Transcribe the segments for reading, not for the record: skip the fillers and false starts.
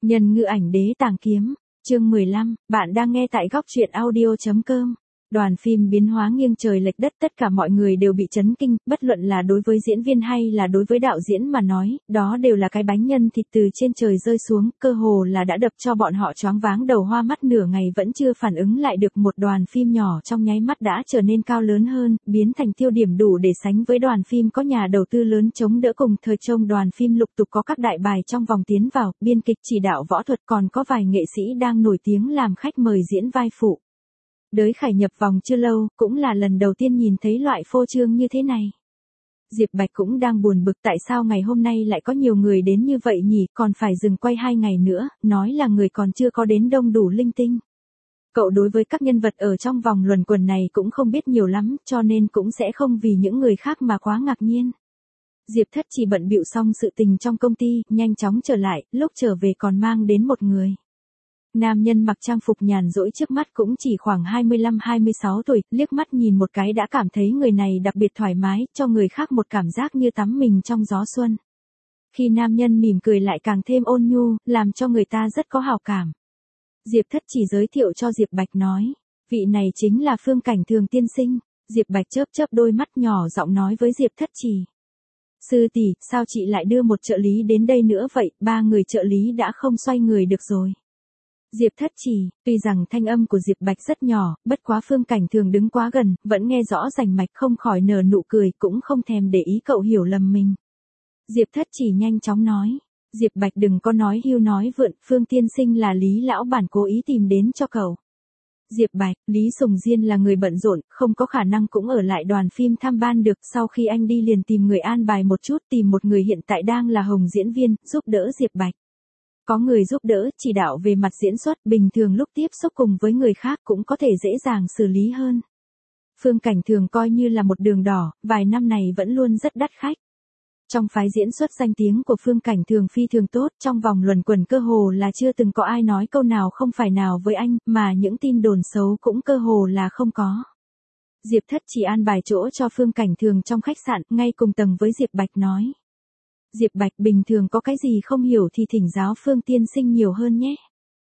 Nhân ngữ ảnh đế tàng kiếm, chương 15, bạn đang nghe tại góc truyện audio.com. Đoàn phim biến hóa nghiêng trời lệch đất, tất cả mọi người đều bị chấn kinh, bất luận là đối với diễn viên hay là đối với đạo diễn mà nói, đó đều là cái bánh nhân thịt từ trên trời rơi xuống, cơ hồ là đã đập cho bọn họ choáng váng đầu hoa mắt, nửa ngày vẫn chưa phản ứng lại được. Một đoàn phim nhỏ trong nháy mắt đã trở nên cao lớn hơn, biến thành tiêu điểm đủ để sánh với đoàn phim có nhà đầu tư lớn chống đỡ. Cùng thời trong đoàn phim lục tục có các đại bài trong vòng tiến vào, biên kịch, chỉ đạo võ thuật, còn có vài nghệ sĩ đang nổi tiếng làm khách mời diễn vai phụ. Đới Khải nhập vòng chưa lâu, cũng là lần đầu tiên nhìn thấy loại phô trương như thế này. Diệp Bạch cũng đang buồn bực tại sao ngày hôm nay lại có nhiều người đến như vậy nhỉ, còn phải dừng quay 2 ngày nữa, nói là người còn chưa có đến đông đủ linh tinh. Cậu đối với các nhân vật ở trong vòng luẩn quẩn này cũng không biết nhiều lắm, cho nên cũng sẽ không vì những người khác mà quá ngạc nhiên. Diệp Thất chỉ bận bịu xong sự tình trong công ty, nhanh chóng trở lại, lúc trở về còn mang đến một người. Nam nhân mặc trang phục nhàn rỗi trước mắt cũng chỉ khoảng 25-26 tuổi, liếc mắt nhìn một cái đã cảm thấy người này đặc biệt thoải mái, cho người khác một cảm giác như tắm mình trong gió xuân. Khi nam nhân mỉm cười lại càng thêm ôn nhu, làm cho người ta rất có hảo cảm. Diệp Thất chỉ giới thiệu cho Diệp Bạch nói, vị này chính là Phương Cảnh Thường tiên sinh. Diệp Bạch chớp chớp đôi mắt nhỏ giọng nói với Diệp Thất chỉ. Sư tỷ, sao chị lại đưa một trợ lý đến đây nữa vậy, 3 người trợ lý đã không xoay người được rồi. Diệp Thất chỉ, tuy rằng thanh âm của Diệp Bạch rất nhỏ, bất quá Phương Cảnh Thường đứng quá gần, vẫn nghe rõ rành mạch, không khỏi nở nụ cười, cũng không thèm để ý cậu hiểu lầm mình. Diệp Thất chỉ nhanh chóng nói, Diệp Bạch đừng có nói hưu nói vượn, Phương tiên sinh là Lý lão bản cố ý tìm đến cho cậu. Diệp Bạch, Lý Sùng Diên là người bận rộn, không có khả năng cũng ở lại đoàn phim tham ban được, sau khi anh đi liền tìm người an bài một chút, tìm một người hiện tại đang là hồng diễn viên, giúp đỡ Diệp Bạch. Có người giúp đỡ, chỉ đạo về mặt diễn xuất, bình thường lúc tiếp xúc cùng với người khác cũng có thể dễ dàng xử lý hơn. Phương Cảnh Thường coi như là một đường đỏ, vài năm này vẫn luôn rất đắt khách. Trong phái diễn xuất danh tiếng của Phương Cảnh Thường phi thường tốt, trong vòng luẩn quẩn cơ hồ là chưa từng có ai nói câu nào không phải nào với anh, mà những tin đồn xấu cũng cơ hồ là không có. Diệp Thất chỉ an bài chỗ cho Phương Cảnh Thường trong khách sạn, ngay cùng tầng với Diệp Bạch nói. Diệp Bạch, bình thường có cái gì không hiểu thì thỉnh giáo Phương tiên sinh nhiều hơn nhé.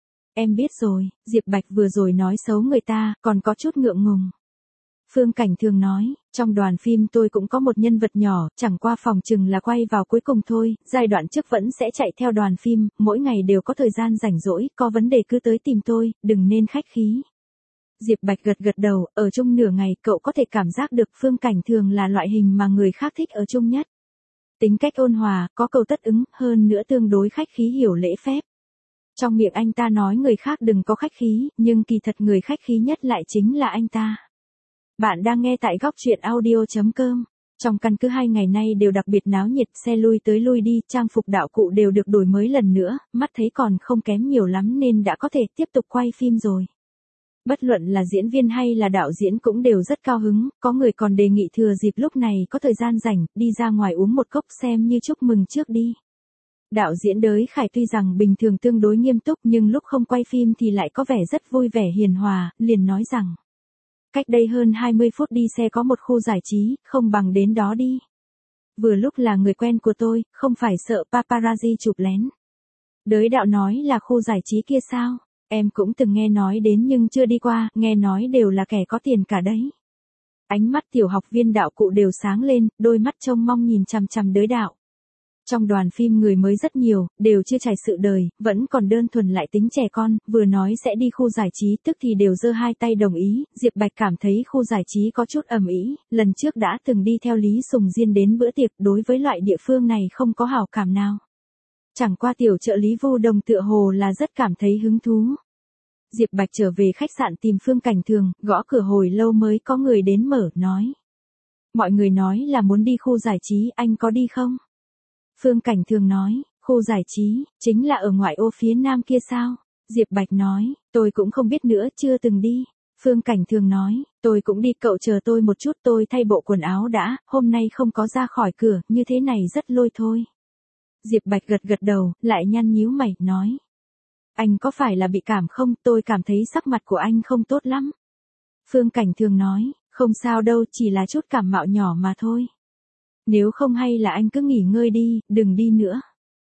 Em biết rồi. Diệp Bạch vừa rồi nói xấu người ta, còn có chút ngượng ngùng. Phương Cảnh Thường nói, trong đoàn phim tôi cũng có một nhân vật nhỏ, chẳng qua phòng chừng là quay vào cuối cùng thôi, giai đoạn trước vẫn sẽ chạy theo đoàn phim, mỗi ngày đều có thời gian rảnh rỗi, có vấn đề cứ tới tìm tôi, đừng nên khách khí. Diệp Bạch gật gật đầu, ở chung nửa ngày cậu có thể cảm giác được Phương Cảnh Thường là loại hình mà người khác thích ở chung nhất. Tính cách ôn hòa, có câu tất ứng, hơn nữa tương đối khách khí, hiểu lễ phép. Trong miệng anh ta nói người khác đừng có khách khí, nhưng kỳ thật người khách khí nhất lại chính là anh ta. Bạn đang nghe tại góc truyện audio.com. Trong căn cứ 2 ngày nay đều đặc biệt náo nhiệt, xe lui tới lui đi, trang phục đạo cụ đều được đổi mới lần nữa, mắt thấy còn không kém nhiều lắm nên đã có thể tiếp tục quay phim rồi. Bất luận là diễn viên hay là đạo diễn cũng đều rất cao hứng, có người còn đề nghị thừa dịp lúc này có thời gian rảnh, đi ra ngoài uống một cốc xem như chúc mừng trước đi. Đạo diễn Đới Khải tuy rằng bình thường tương đối nghiêm túc nhưng lúc không quay phim thì lại có vẻ rất vui vẻ hiền hòa, liền nói rằng. Cách đây hơn 20 phút đi xe có một khu giải trí, không bằng đến đó đi. Vừa lúc là người quen của tôi, không phải sợ paparazzi chụp lén. Đới đạo nói là khu giải trí kia sao? Em cũng từng nghe nói đến nhưng chưa đi qua, nghe nói đều là kẻ có tiền cả đấy. Ánh mắt tiểu học viên đạo cụ đều sáng lên, đôi mắt trông mong nhìn chằm chằm Đới đạo. Trong đoàn phim người mới rất nhiều, đều chưa trải sự đời, vẫn còn đơn thuần lại tính trẻ con, vừa nói sẽ đi khu giải trí tức thì đều giơ hai tay đồng ý. Diệp Bạch cảm thấy khu giải trí có chút ầm ĩ, lần trước đã từng đi theo Lý Sùng Diên đến bữa tiệc, đối với loại địa phương này không có hảo cảm nào. Chẳng qua tiểu trợ lý Vu Đồng tựa hồ là rất cảm thấy hứng thú. Diệp Bạch trở về khách sạn tìm Phương Cảnh Thường, gõ cửa hồi lâu mới có người đến mở, nói. Mọi người nói là muốn đi khu giải trí, anh có đi không? Phương Cảnh Thường nói, khu giải trí, chính là ở ngoại ô phía nam kia sao? Diệp Bạch nói, tôi cũng không biết nữa, chưa từng đi. Phương Cảnh Thường nói, tôi cũng đi, cậu chờ tôi một chút, tôi thay bộ quần áo đã, hôm nay không có ra khỏi cửa, như thế này rất lôi thôi. Diệp Bạch gật gật đầu, lại nhăn nhíu mày, nói. Anh có phải là bị cảm không, tôi cảm thấy sắc mặt của anh không tốt lắm. Phương Cảnh Thường nói, không sao đâu, chỉ là chút cảm mạo nhỏ mà thôi. Nếu không hay là anh cứ nghỉ ngơi đi, đừng đi nữa.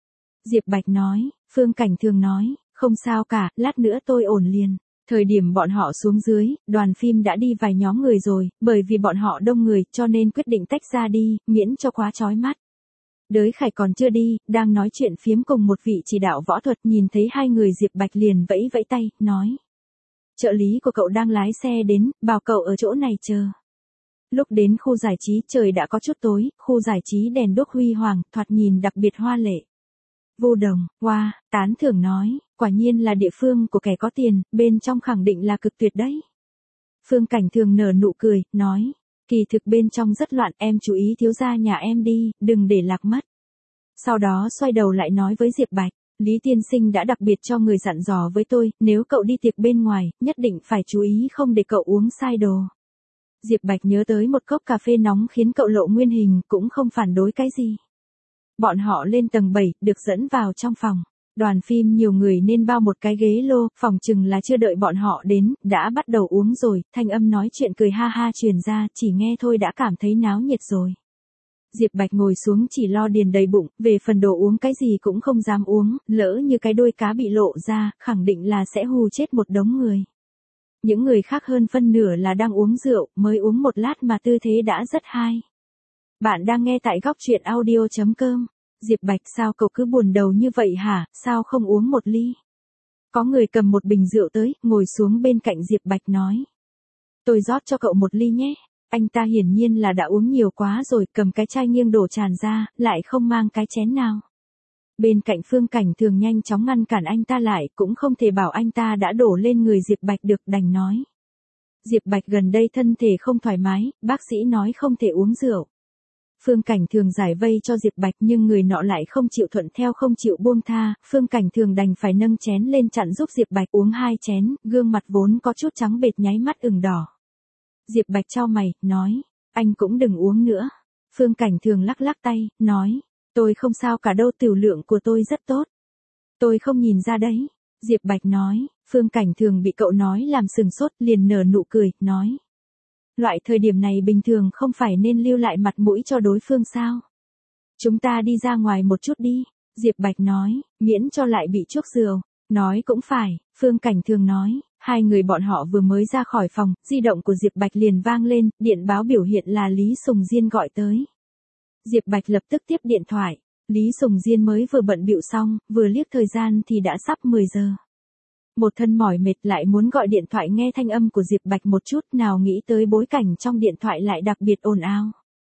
Diệp Bạch nói. Phương Cảnh Thường nói, không sao cả, lát nữa tôi ổn liền. Thời điểm bọn họ xuống dưới, đoàn phim đã đi vài nhóm người rồi, bởi vì bọn họ đông người cho nên quyết định tách ra đi, miễn cho quá chói mắt. Đới Khải còn chưa đi, đang nói chuyện phiếm cùng một vị chỉ đạo võ thuật, nhìn thấy hai người Diệp Bạch liền vẫy vẫy tay, nói. Trợ lý của cậu đang lái xe đến, bảo cậu ở chỗ này chờ. Lúc đến khu giải trí trời đã có chút tối, khu giải trí đèn đuốc huy hoàng, thoạt nhìn đặc biệt hoa lệ. Vô Đồng, wow, tán thưởng nói, quả nhiên là địa phương của kẻ có tiền, bên trong khẳng định là cực tuyệt đấy. Phương Cảnh Thường nở nụ cười, nói, kỳ thực bên trong rất loạn, em chú ý thiếu gia nhà em đi, đừng để lạc mất. Sau đó xoay đầu lại nói với Diệp Bạch, Lý tiên sinh đã đặc biệt cho người dặn dò với tôi, nếu cậu đi tiệc bên ngoài, nhất định phải chú ý không để cậu uống sai đồ. Diệp Bạch nhớ tới một cốc cà phê nóng khiến cậu lộ nguyên hình, cũng không phản đối cái gì. Bọn họ lên tầng 7, được dẫn vào trong phòng. Đoàn phim nhiều người nên bao một cái ghế lô, phòng chừng là chưa đợi bọn họ đến, đã bắt đầu uống rồi, thanh âm nói chuyện cười ha ha truyền ra, chỉ nghe thôi đã cảm thấy náo nhiệt rồi. Diệp Bạch ngồi xuống chỉ lo điền đầy bụng, về phần đồ uống cái gì cũng không dám uống, lỡ như cái đuôi cá bị lộ ra, khẳng định là sẽ hù chết một đống người. Những người khác hơn phân nửa là đang uống rượu, mới uống một lát mà tư thế đã rất hay. Bạn đang nghe tại góc truyện audio.com. Diệp Bạch, sao cậu cứ buồn đầu như vậy hả, sao không uống một ly? Có người cầm một bình rượu tới, ngồi xuống bên cạnh Diệp Bạch nói. Tôi rót cho cậu một ly nhé. Anh ta hiển nhiên là đã uống nhiều quá rồi, cầm cái chai nghiêng đổ tràn ra, lại không mang cái chén nào. Bên cạnh Phương Cảnh Thường nhanh chóng ngăn cản anh ta lại, cũng không thể bảo anh ta đã đổ lên người Diệp Bạch được, đành nói. Diệp Bạch gần đây thân thể không thoải mái, bác sĩ nói không thể uống rượu. Phương Cảnh Thường giải vây cho Diệp Bạch nhưng người nọ lại không chịu thuận theo, không chịu buông tha, Phương Cảnh Thường đành phải nâng chén lên chặn giúp Diệp Bạch uống 2 chén, gương mặt vốn có chút trắng bệch nháy mắt ửng đỏ. Diệp Bạch chau mày, nói, anh cũng đừng uống nữa. Phương Cảnh Thường lắc lắc tay, nói, tôi không sao cả đâu, tiểu lượng của tôi rất tốt. Tôi không nhìn ra đấy. Diệp Bạch nói, Phương Cảnh Thường bị cậu nói làm sừng sốt, liền nở nụ cười, nói. Loại thời điểm này bình thường không phải nên lưu lại mặt mũi cho đối phương sao? Chúng ta đi ra ngoài một chút đi. Diệp Bạch nói, miễn cho lại bị chuốc rượu. Nói cũng phải, Phương Cảnh Thường nói. Hai người bọn họ vừa mới ra khỏi phòng, di động của Diệp Bạch liền vang lên, điện báo biểu hiện là Lý Sùng Diên gọi tới. Diệp Bạch lập tức tiếp điện thoại. Lý Sùng Diên mới vừa bận bịu xong, vừa liếc thời gian thì đã sắp 10 giờ. Một thân mỏi mệt lại muốn gọi điện thoại nghe thanh âm của Diệp Bạch một chút, nào nghĩ tới bối cảnh trong điện thoại lại đặc biệt ồn ào.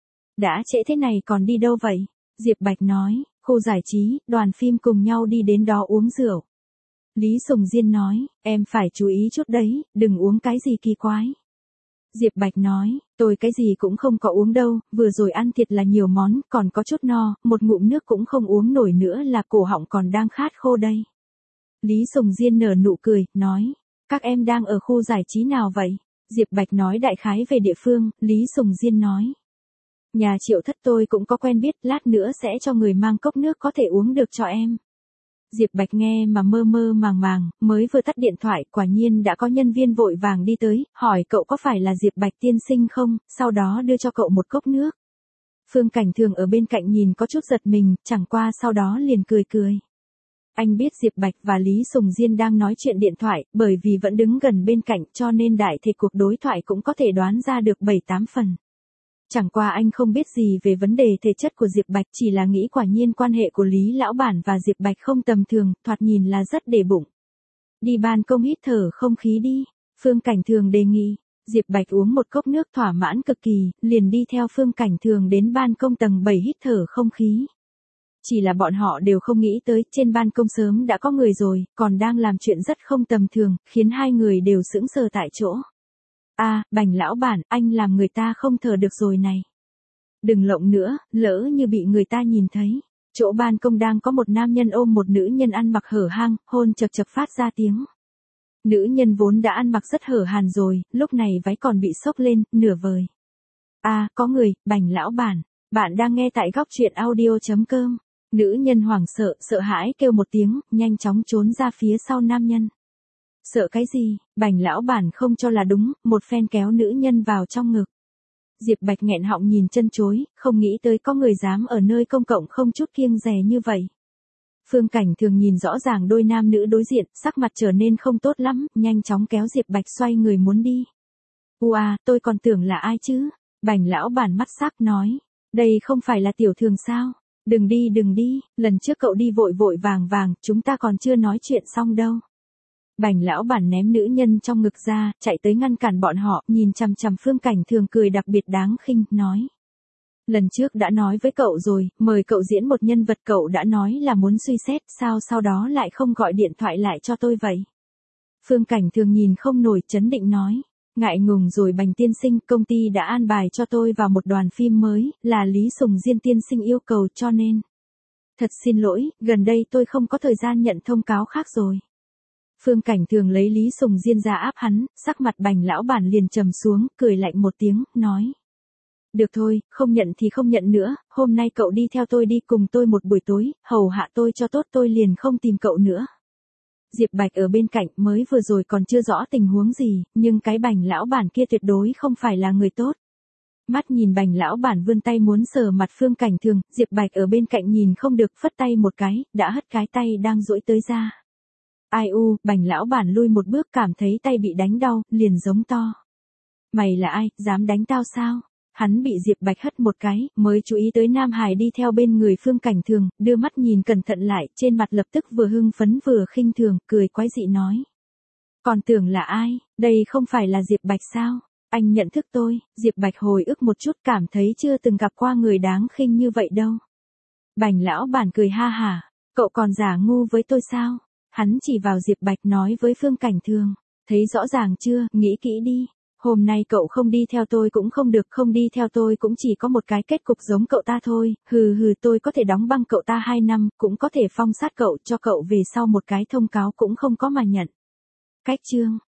Đã trễ thế này còn đi đâu vậy? Diệp Bạch nói, khu giải trí, đoàn phim cùng nhau đi đến đó uống rượu. Lý Sùng Diên nói, em phải chú ý chút đấy, đừng uống cái gì kỳ quái. Diệp Bạch nói, tôi cái gì cũng không có uống đâu, vừa rồi ăn thiệt là nhiều món, còn có chút no, một ngụm nước cũng không uống nổi nữa là cổ họng còn đang khát khô đây. Lý Sùng Diên nở nụ cười, nói, các em đang ở khu giải trí nào vậy? Diệp Bạch nói đại khái về địa phương, Lý Sùng Diên nói. Nhà Triệu Thất tôi cũng có quen biết, lát nữa sẽ cho người mang cốc nước có thể uống được cho em. Diệp Bạch nghe mà mơ mơ màng màng, mới vừa tắt điện thoại, quả nhiên đã có nhân viên vội vàng đi tới, hỏi cậu có phải là Diệp Bạch tiên sinh không, sau đó đưa cho cậu một cốc nước. Phương Cảnh Thường ở bên cạnh nhìn có chút giật mình, chẳng qua sau đó liền cười cười. Anh biết Diệp Bạch và Lý Sùng Diên đang nói chuyện điện thoại, bởi vì vẫn đứng gần bên cạnh cho nên đại thể cuộc đối thoại cũng có thể đoán ra được 7-8 phần. Chẳng qua anh không biết gì về vấn đề thể chất của Diệp Bạch, chỉ là nghĩ quả nhiên quan hệ của Lý Lão Bản và Diệp Bạch không tầm thường, thoạt nhìn là rất để bụng. Đi ban công hít thở không khí đi, Phương Cảnh Thường đề nghị. Diệp Bạch uống một cốc nước thỏa mãn cực kỳ, liền đi theo Phương Cảnh Thường đến ban công tầng 7 hít thở không khí. Chỉ là bọn họ đều không nghĩ tới, trên ban công sớm đã có người rồi, còn đang làm chuyện rất không tầm thường, khiến hai người đều sững sờ tại chỗ. Bành lão bản, anh làm người ta không thở được rồi này. Đừng lộng nữa, lỡ như bị người ta nhìn thấy. Chỗ ban công đang có một nam nhân ôm một nữ nhân ăn mặc hở hang, hôn chập chập phát ra tiếng. Nữ nhân vốn đã ăn mặc rất hở hàn rồi, lúc này váy còn bị xốc lên, nửa vời. Có người, Bành lão bản. Bạn đang nghe tại góc truyện audio.com. Nữ nhân hoảng sợ, sợ hãi kêu một tiếng, nhanh chóng trốn ra phía sau nam nhân. Sợ cái gì, Bành lão bản không cho là đúng, một phen kéo nữ nhân vào trong ngực. Diệp Bạch nghẹn họng nhìn chân chối, không nghĩ tới có người dám ở nơi công cộng không chút kiêng dè như vậy. Phương Cảnh Thường nhìn rõ ràng đôi nam nữ đối diện, sắc mặt trở nên không tốt lắm, nhanh chóng kéo Diệp Bạch xoay người muốn đi. Tôi còn tưởng là ai chứ? Bành lão bản mắt sắc nói. Đây không phải là Tiểu Thường sao? Đừng đi, lần trước cậu đi vội vội vàng vàng, chúng ta còn chưa nói chuyện xong đâu. Bành lão bản ném nữ nhân trong ngực ra, chạy tới ngăn cản bọn họ, nhìn chằm chằm Phương Cảnh Thường cười đặc biệt đáng khinh, nói. Lần trước đã nói với cậu rồi, mời cậu diễn một nhân vật, cậu đã nói là muốn suy xét, sao sau đó lại không gọi điện thoại lại cho tôi vậy? Phương Cảnh Thường nhìn không nổi, trấn định nói. Ngại ngùng rồi Bành tiên sinh, công ty đã an bài cho tôi vào một đoàn phim mới, là Lý Sùng Diên tiên sinh yêu cầu cho nên. Thật xin lỗi, gần đây tôi không có thời gian nhận thông cáo khác rồi. Phương Cảnh Thường lấy Lý Sùng Diên ra áp hắn, sắc mặt Bành lão bản liền trầm xuống, cười lạnh một tiếng, nói. Được thôi, không nhận thì không nhận nữa, hôm nay cậu đi theo tôi đi cùng tôi một buổi tối, hầu hạ tôi cho tốt, tôi liền không tìm cậu nữa. Diệp Bạch ở bên cạnh, mới vừa rồi còn chưa rõ tình huống gì, nhưng cái Bành lão bản kia tuyệt đối không phải là người tốt. Mắt nhìn Bành lão bản vươn tay muốn sờ mặt Phương Cảnh Thường, Diệp Bạch ở bên cạnh nhìn không được, phất tay một cái, đã hất cái tay đang duỗi tới ra. Ai u, Bành lão bản lui một bước, cảm thấy tay bị đánh đau, liền giống to. Mày là ai, dám đánh tao sao? Hắn bị Diệp Bạch hất một cái, mới chú ý tới Nam Hải đi theo bên người Phương Cảnh Thường, đưa mắt nhìn cẩn thận lại, trên mặt lập tức vừa hưng phấn vừa khinh thường, cười quái dị nói. Còn tưởng là ai, đây không phải là Diệp Bạch sao? Anh nhận thức tôi, Diệp Bạch hồi ức một chút, cảm thấy chưa từng gặp qua người đáng khinh như vậy đâu. Bành lão bản cười ha hả, cậu còn giả ngu với tôi sao? Hắn chỉ vào Diệp Bạch nói với Phương Cảnh Thường, thấy rõ ràng chưa, nghĩ kỹ đi. Hôm nay cậu không đi theo tôi cũng không được, không đi theo tôi cũng chỉ có một cái kết cục giống cậu ta thôi, tôi có thể đóng băng cậu ta 2 năm, cũng có thể phong sát cậu, cho cậu về sau một cái thông cáo cũng không có mà nhận. Cách chương